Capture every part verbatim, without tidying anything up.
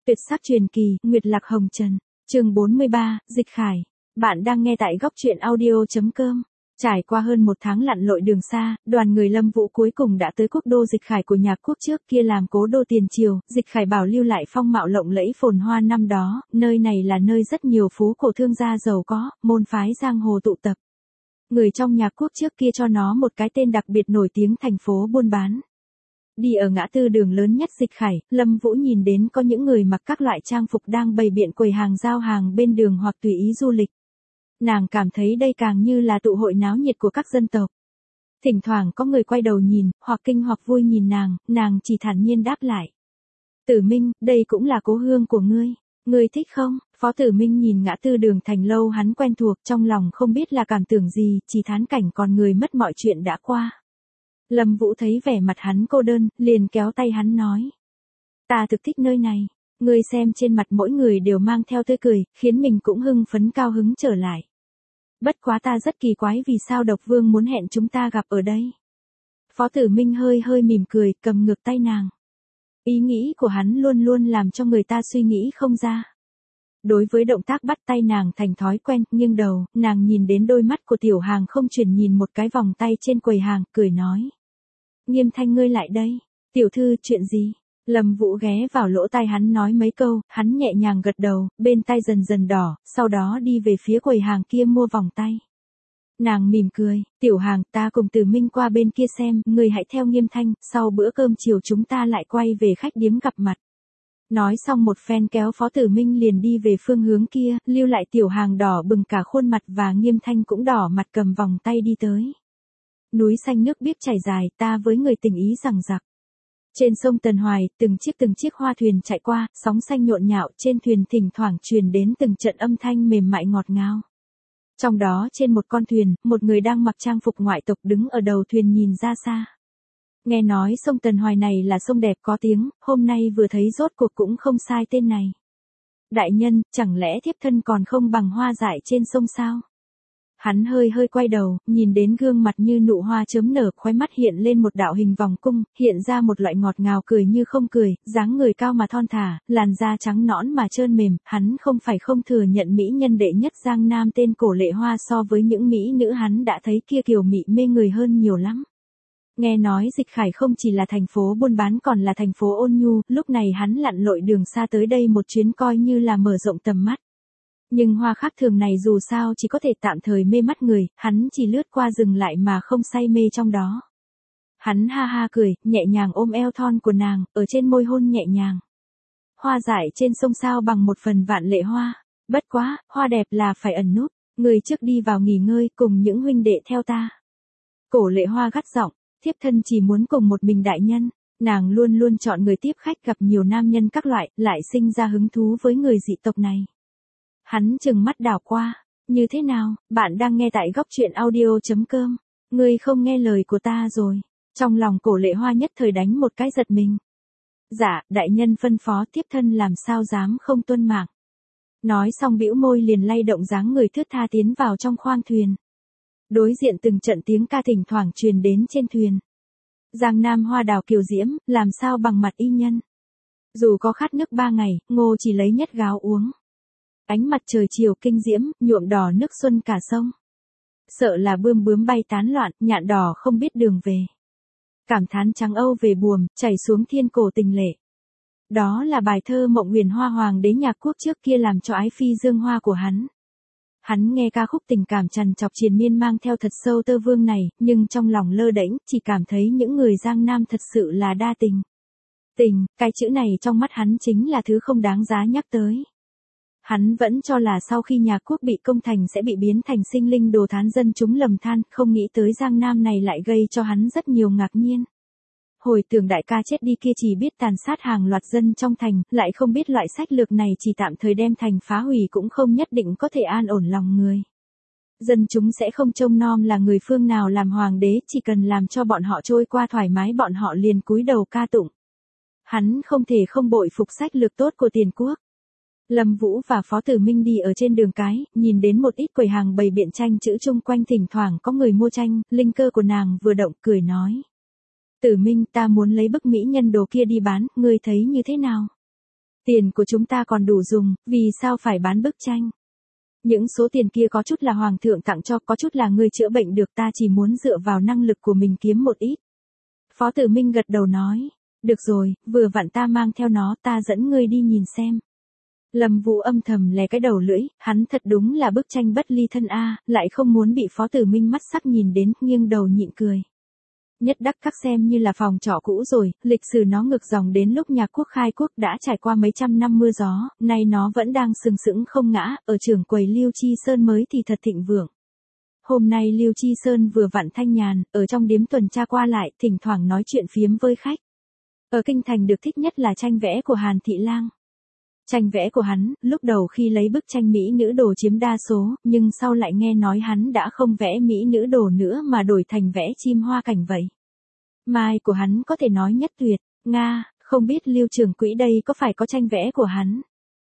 Tuyệt sắc truyền kỳ, Nguyệt lạc hồng trần. Chương bốn mươi ba, Dịch Khải. Bạn đang nghe tại góc truyện audio chấm com. Trải qua hơn một tháng lặn lội đường xa, đoàn người Lâm Vũ cuối cùng đã tới quốc đô Dịch Khải của nhà Quốc trước kia làm cố đô tiền triều. Dịch Khải bảo lưu lại phong mạo lộng lẫy phồn hoa năm đó, nơi này là nơi rất nhiều phú cổ thương gia giàu có, môn phái giang hồ tụ tập. Người trong nhà Quốc trước kia cho nó một cái tên đặc biệt nổi tiếng thành phố buôn bán. Đi ở ngã tư đường lớn nhất Dịch Khải, Lâm Vũ nhìn đến có những người mặc các loại trang phục đang bày biện quầy hàng giao hàng bên đường hoặc tùy ý du lịch. Nàng cảm thấy đây càng như là tụ hội náo nhiệt của các dân tộc. Thỉnh thoảng có người quay đầu nhìn, hoặc kinh hoặc vui nhìn nàng, nàng chỉ thản nhiên đáp lại. Tử Minh, đây cũng là cố hương của ngươi. Ngươi thích không? Phó Tử Minh nhìn ngã tư đường thành lâu hắn quen thuộc, trong lòng không biết là cảm tưởng gì, chỉ thán cảnh còn người mất mọi chuyện đã qua. Lâm Vũ thấy vẻ mặt hắn cô đơn, liền kéo tay hắn nói. Ta thực thích nơi này. Ngươi xem trên mặt mỗi người đều mang theo tươi cười, khiến mình cũng hưng phấn cao hứng trở lại. Bất quá ta rất kỳ quái vì sao Độc Vương muốn hẹn chúng ta gặp ở đây. Phó Tử Minh hơi hơi mỉm cười, cầm ngược tay nàng. Ý nghĩ của hắn luôn luôn làm cho người ta suy nghĩ không ra. Đối với động tác bắt tay nàng thành thói quen, nghiêng đầu, nàng nhìn đến đôi mắt của tiểu hàng không chuyển nhìn một cái vòng tay trên quầy hàng, cười nói. Nghiêm Thanh ngươi lại đây. Tiểu thư, chuyện gì? Lâm Vũ ghé vào lỗ tai hắn nói mấy câu, hắn nhẹ nhàng gật đầu, bên tai dần dần đỏ, sau đó đi về phía quầy hàng kia mua vòng tay. Nàng mỉm cười, tiểu hàng, ta cùng Tử Minh qua bên kia xem, ngươi hãy theo Nghiêm Thanh, sau bữa cơm chiều chúng ta lại quay về khách điếm gặp mặt. Nói xong một phen kéo Phó Tử Minh liền đi về phương hướng kia, lưu lại tiểu hàng đỏ bừng cả khuôn mặt và Nghiêm Thanh cũng đỏ mặt cầm vòng tay đi tới. Núi xanh nước biếc chảy dài, ta với người tình ý rằng rặc. Trên sông Tần Hoài, từng chiếc từng chiếc hoa thuyền chạy qua, sóng xanh nhộn nhạo, trên thuyền thỉnh thoảng truyền đến từng trận âm thanh mềm mại ngọt ngào. Trong đó trên một con thuyền, một người đang mặc trang phục ngoại tộc đứng ở đầu thuyền nhìn ra xa. Nghe nói sông Tần Hoài này là sông đẹp có tiếng, hôm nay vừa thấy rốt cuộc cũng không sai tên này. Đại nhân, chẳng lẽ thiếp thân còn không bằng hoa dại trên sông sao? Hắn hơi hơi quay đầu, nhìn đến gương mặt như nụ hoa chớm nở, khóe mắt hiện lên một đạo hình vòng cung, hiện ra một loại ngọt ngào cười như không cười, dáng người cao mà thon thả, làn da trắng nõn mà trơn mềm, hắn không phải không thừa nhận mỹ nhân đệ nhất Giang Nam tên Cổ Lệ Hoa so với những mỹ nữ hắn đã thấy kia kiều mị mê người hơn nhiều lắm. Nghe nói Dịch Khải không chỉ là thành phố buôn bán còn là thành phố ôn nhu, lúc này hắn lặn lội đường xa tới đây một chuyến coi như là mở rộng tầm mắt. Nhưng hoa khác thường này dù sao chỉ có thể tạm thời mê mắt người, hắn chỉ lướt qua dừng lại mà không say mê trong đó. Hắn ha ha cười, nhẹ nhàng ôm eo thon của nàng, ở trên môi hôn nhẹ nhàng. Hoa dại trên sông sao bằng một phần vạn lệ hoa, bất quá, hoa đẹp là phải ẩn núp, người trước đi vào nghỉ ngơi cùng những huynh đệ theo ta. Cổ Lệ Hoa gắt giọng, thiếp thân chỉ muốn cùng một mình đại nhân, nàng luôn luôn chọn người tiếp khách gặp nhiều nam nhân các loại, lại sinh ra hứng thú với người dị tộc này. Hắn trừng mắt đảo qua, như thế nào, bạn đang nghe tại góc truyện audio chấm com, ngươi không nghe lời của ta rồi, trong lòng Cổ Lệ Hoa nhất thời đánh một cái giật mình. Dạ, đại nhân phân phó tiếp thân làm sao dám không tuân mạng. Nói xong bĩu môi liền lay động dáng người thướt tha tiến vào trong khoang thuyền. Đối diện từng trận tiếng ca thỉnh thoảng truyền đến trên thuyền. Giang Nam hoa đào kiều diễm, làm sao bằng mặt y nhân. Dù có khát nước ba ngày, ngô chỉ lấy nhất gáo uống. Ánh mặt trời chiều kinh diễm, nhuộm đỏ nước xuân cả sông. Sợ là bươm bướm bay tán loạn, nhạn đỏ không biết đường về. Cảm thán trắng âu về buồm, chảy xuống thiên cổ tình lệ. Đó là bài thơ Mộng Huyền Hoa hoàng đế nhà Quốc trước kia làm cho ái phi dương hoa của hắn. Hắn nghe ca khúc tình cảm trằn trọc triền miên mang theo thật sâu tơ vương này, nhưng trong lòng lơ đễnh, chỉ cảm thấy những người Giang Nam thật sự là đa tình. Tình, cái chữ này trong mắt hắn chính là thứ không đáng giá nhắc tới. Hắn vẫn cho là sau khi nhà Quốc bị công thành sẽ bị biến thành sinh linh đồ thán dân chúng lầm than, không nghĩ tới Giang Nam này lại gây cho hắn rất nhiều ngạc nhiên. Hồi tưởng đại ca chết đi kia chỉ biết tàn sát hàng loạt dân trong thành, lại không biết loại sách lược này chỉ tạm thời đem thành phá hủy cũng không nhất định có thể an ổn lòng người. Dân chúng sẽ không trông nom là người phương nào làm hoàng đế, chỉ cần làm cho bọn họ trôi qua thoải mái bọn họ liền cúi đầu ca tụng. Hắn không thể không bội phục sách lược tốt của tiền quốc. Lâm Vũ và Phó Tử Minh đi ở trên đường cái, nhìn đến một ít quầy hàng bày biện tranh chữ chung quanh thỉnh thoảng có người mua tranh, linh cơ của nàng vừa động cười nói. Tử Minh, ta muốn lấy bức mỹ nhân đồ kia đi bán, ngươi thấy như thế nào? Tiền của chúng ta còn đủ dùng, vì sao phải bán bức tranh? Những số tiền kia có chút là hoàng thượng tặng cho, có chút là ngươi chữa bệnh được, ta chỉ muốn dựa vào năng lực của mình kiếm một ít. Phó Tử Minh gật đầu nói, được rồi, vừa vặn ta mang theo nó, ta dẫn ngươi đi nhìn xem. Lâm Vũ âm thầm lè cái đầu lưỡi, hắn thật đúng là bức tranh bất ly thân a, lại không muốn bị Phó Tử Minh mắt sắc nhìn đến, nghiêng đầu nhịn cười. Nhất Đắc Các xem như là phòng trọ cũ rồi, lịch sử nó ngược dòng đến lúc nhà quốc khai quốc đã trải qua mấy trăm năm mưa gió, nay nó vẫn đang sừng sững không ngã, ở trường quầy Liêu Chi Sơn mới thì thật thịnh vượng. Hôm nay Liêu Chi Sơn vừa vặn thanh nhàn, ở trong điếm tuần tra qua lại, thỉnh thoảng nói chuyện phiếm với khách. Ở kinh thành được thích nhất là tranh vẽ của Hàn Thị Lang. Tranh vẽ của hắn, lúc đầu khi lấy bức tranh mỹ nữ đồ chiếm đa số, nhưng sau lại nghe nói hắn đã không vẽ mỹ nữ đồ nữa mà đổi thành vẽ chim hoa cảnh vậy. Mai của hắn có thể nói nhất tuyệt, Nga, không biết Lưu Trường Quỹ đây có phải có tranh vẽ của hắn?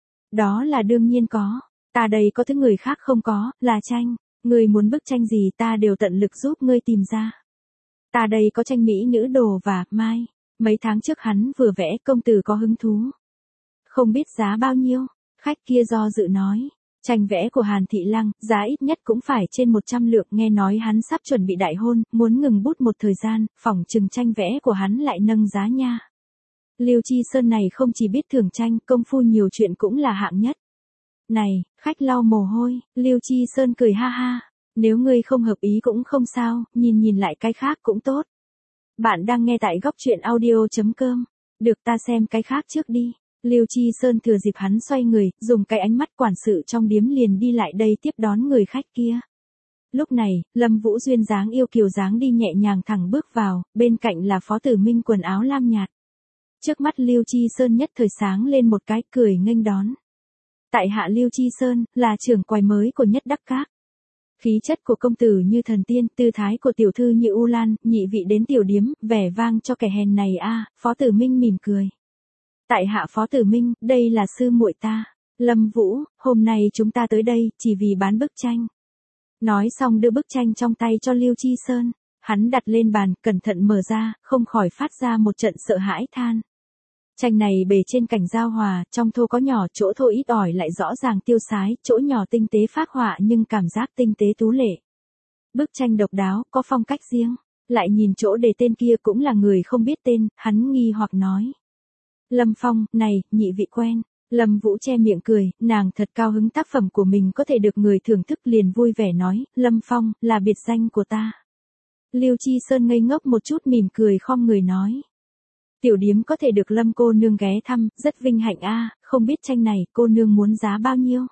Đó là đương nhiên có, ta đây có thứ người khác không có, là tranh, người muốn bức tranh gì ta đều tận lực giúp ngươi tìm ra. Ta đây có tranh mỹ nữ đồ và, Mai, mấy tháng trước hắn vừa vẽ, công tử có hứng thú. Không biết giá bao nhiêu, khách kia do dự nói, tranh vẽ của Hàn Thị Lang, giá ít nhất cũng phải trên một trăm lượng, nghe nói hắn sắp chuẩn bị đại hôn, muốn ngừng bút một thời gian, phỏng chừng tranh vẽ của hắn lại nâng giá nha. Liêu Chi Sơn này không chỉ biết thưởng tranh, công phu nhiều chuyện cũng là hạng nhất. Này, khách lau mồ hôi, Liêu Chi Sơn cười ha ha, nếu ngươi không hợp ý cũng không sao, nhìn nhìn lại cái khác cũng tốt. Bạn đang nghe tại góc truyện audio chấm com, được ta xem cái khác trước đi. Liêu Chi Sơn thừa dịp hắn xoay người, dùng cái ánh mắt quản sự trong điếm liền đi lại đây tiếp đón người khách kia. Lúc này, Lâm Vũ duyên dáng yêu kiều dáng đi nhẹ nhàng thẳng bước vào, bên cạnh là Phó Tử Minh quần áo lam nhạt. Trước mắt Liêu Chi Sơn nhất thời sáng lên một cái, cười nghênh đón. Tại hạ Liêu Chi Sơn, là trưởng quầy mới của Nhất Đắc Các. Khí chất của công tử như thần tiên, tư thái của tiểu thư như U Lan, nhị vị đến tiểu điếm, vẻ vang cho kẻ hèn này a. Phó Tử Minh mỉm cười. Tại hạ Phó Tử Minh, đây là sư muội ta, Lâm Vũ, hôm nay chúng ta tới đây, chỉ vì bán bức tranh. Nói xong đưa bức tranh trong tay cho Liêu Chi Sơn, hắn đặt lên bàn, cẩn thận mở ra, không khỏi phát ra một trận sợ hãi than. Tranh này bề trên cảnh giao hòa, trong thô có nhỏ, chỗ thô ít ỏi lại rõ ràng tiêu sái, chỗ nhỏ tinh tế phác họa nhưng cảm giác tinh tế tú lệ. Bức tranh độc đáo, có phong cách riêng, lại nhìn chỗ đề tên kia cũng là người không biết tên, hắn nghi hoặc nói. Lâm Phong, này, nhị vị quen. Lâm Vũ che miệng cười, nàng thật cao hứng tác phẩm của mình có thể được người thưởng thức liền vui vẻ nói, Lâm Phong, là biệt danh của ta. Liêu Chi Sơn ngây ngốc một chút mỉm cười khom người nói. Tiểu điếm có thể được Lâm cô nương ghé thăm, rất vinh hạnh a, không biết tranh này cô nương muốn giá bao nhiêu?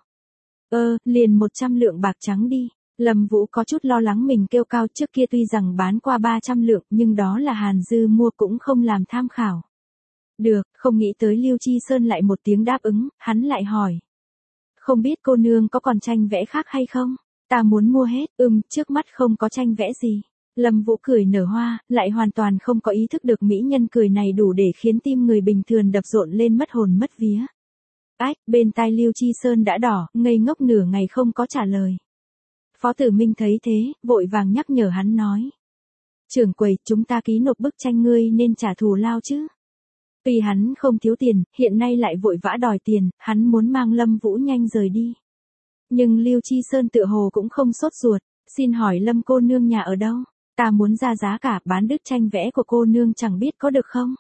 Ơ, liền một trăm lượng bạc trắng đi. Lâm Vũ có chút lo lắng mình kêu cao, trước kia tuy rằng bán qua ba trăm lượng nhưng đó là Hàn Dư mua cũng không làm tham khảo. Được, không nghĩ tới Liêu Chi Sơn lại một tiếng đáp ứng, hắn lại hỏi. Không biết cô nương có còn tranh vẽ khác hay không? Ta muốn mua hết, ừm, trước mắt không có tranh vẽ gì. Lâm Vũ cười nở hoa, lại hoàn toàn không có ý thức được mỹ nhân cười này đủ để khiến tim người bình thường đập rộn lên mất hồn mất vía. Ách, bên tai Liêu Chi Sơn đã đỏ, ngây ngốc nửa ngày không có trả lời. Phó Tử Minh thấy thế, vội vàng nhắc nhở hắn nói. Trưởng quầy, chúng ta ký nộp bức tranh ngươi nên trả thù lao chứ. Tuy hắn không thiếu tiền, hiện nay lại vội vã đòi tiền, hắn muốn mang Lâm Vũ nhanh rời đi. Nhưng Liêu Chi Sơn tựa hồ cũng không sốt ruột, xin hỏi Lâm cô nương nhà ở đâu? Ta muốn ra giá cả bán đứt tranh vẽ của cô nương chẳng biết có được không?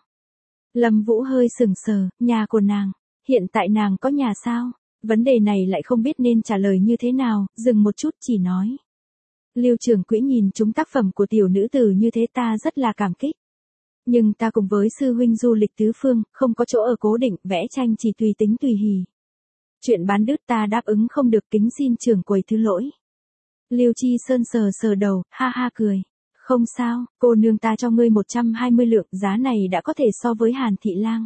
Lâm Vũ hơi sừng sờ, nhà của nàng, hiện tại nàng có nhà sao? Vấn đề này lại không biết nên trả lời như thế nào, dừng một chút chỉ nói. Liêu Trường Quỹ nhìn chúng tác phẩm của tiểu nữ tử như thế ta rất là cảm kích. Nhưng ta cùng với sư huynh du lịch tứ phương, không có chỗ ở cố định, vẽ tranh chỉ tùy tính tùy hỉ. Chuyện bán đứt ta đáp ứng không được, kính xin trưởng quầy thứ lỗi. Liêu Chi Sơn sờ sờ đầu, ha ha cười. Không sao, cô nương ta cho ngươi một trăm hai mươi lượng, giá này đã có thể so với Hàn Thị Lang.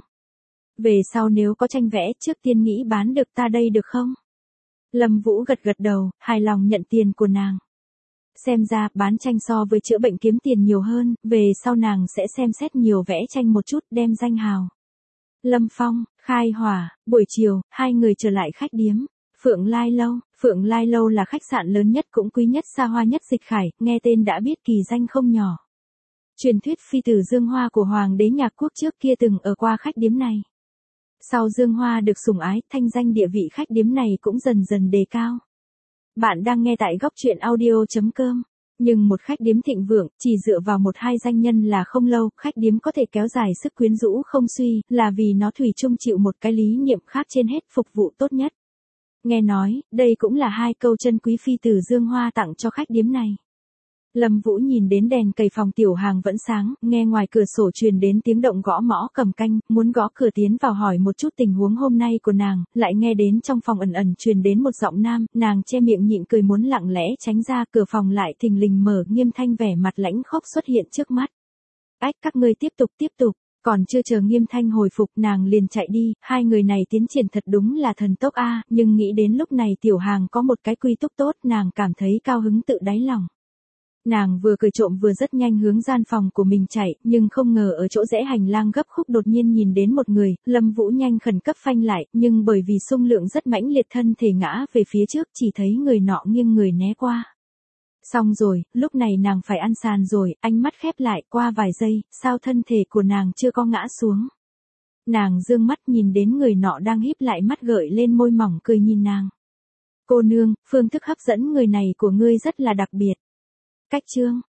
Về sau nếu có tranh vẽ, trước tiên nghĩ bán được ta đây được không? Lâm Vũ gật gật đầu, hài lòng nhận tiền của nàng. Xem ra, bán tranh so với chữa bệnh kiếm tiền nhiều hơn, về sau nàng sẽ xem xét nhiều vẽ tranh một chút, đem danh hào. Lâm Phong, Khai Hỏa, buổi chiều, hai người trở lại khách điếm. Phượng Lai Lâu, Phượng Lai Lâu là khách sạn lớn nhất cũng quý nhất xa hoa nhất Dịch Khải, nghe tên đã biết kỳ danh không nhỏ. Truyền thuyết phi tử Dương Hoa của Hoàng đế Nhạc Quốc trước kia từng ở qua khách điếm này. Sau Dương Hoa được sủng ái, thanh danh địa vị khách điếm này cũng dần dần đề cao. Bạn đang nghe tại góc truyện audio chấm com. Nhưng một khách điếm thịnh vượng, chỉ dựa vào một hai danh nhân là không lâu, khách điếm có thể kéo dài sức quyến rũ không suy, là vì nó thủy chung chịu một cái lý niệm khác trên hết, phục vụ tốt nhất. Nghe nói, đây cũng là hai câu chân quý phi tử Dương Hoa tặng cho khách điếm này. Lâm Vũ nhìn đến đèn cầy phòng tiểu hàng vẫn sáng, nghe ngoài cửa sổ truyền đến tiếng động gõ mõ cầm canh, muốn gõ cửa tiến vào hỏi một chút tình huống hôm nay của nàng, lại nghe đến trong phòng ẩn ẩn truyền đến một giọng nam, nàng che miệng nhịn cười muốn lặng lẽ tránh ra, cửa phòng lại thình lình mở, Nghiêm Thanh vẻ mặt lãnh khốc xuất hiện trước mắt. Ách, các ngươi tiếp tục tiếp tục. Còn chưa chờ Nghiêm Thanh hồi phục, nàng liền chạy đi, hai người này tiến triển thật đúng là thần tốc a, nhưng nghĩ đến lúc này tiểu hàng có một cái quy túc tốt, nàng cảm thấy cao hứng tự đáy lòng. Nàng vừa cười trộm vừa rất nhanh hướng gian phòng của mình chạy, nhưng không ngờ ở chỗ rẽ hành lang gấp khúc đột nhiên nhìn đến một người, Lâm Vũ nhanh khẩn cấp phanh lại, nhưng bởi vì xung lượng rất mãnh liệt thân thể ngã về phía trước, chỉ thấy người nọ nghiêng người né qua. Xong rồi, lúc này nàng phải ăn sàn rồi, ánh mắt khép lại, qua vài giây, sao thân thể của nàng chưa có ngã xuống. Nàng dương mắt nhìn đến người nọ đang híp lại mắt gợi lên môi mỏng cười nhìn nàng. Cô nương, phương thức hấp dẫn người này của ngươi rất là đặc biệt. Cách chương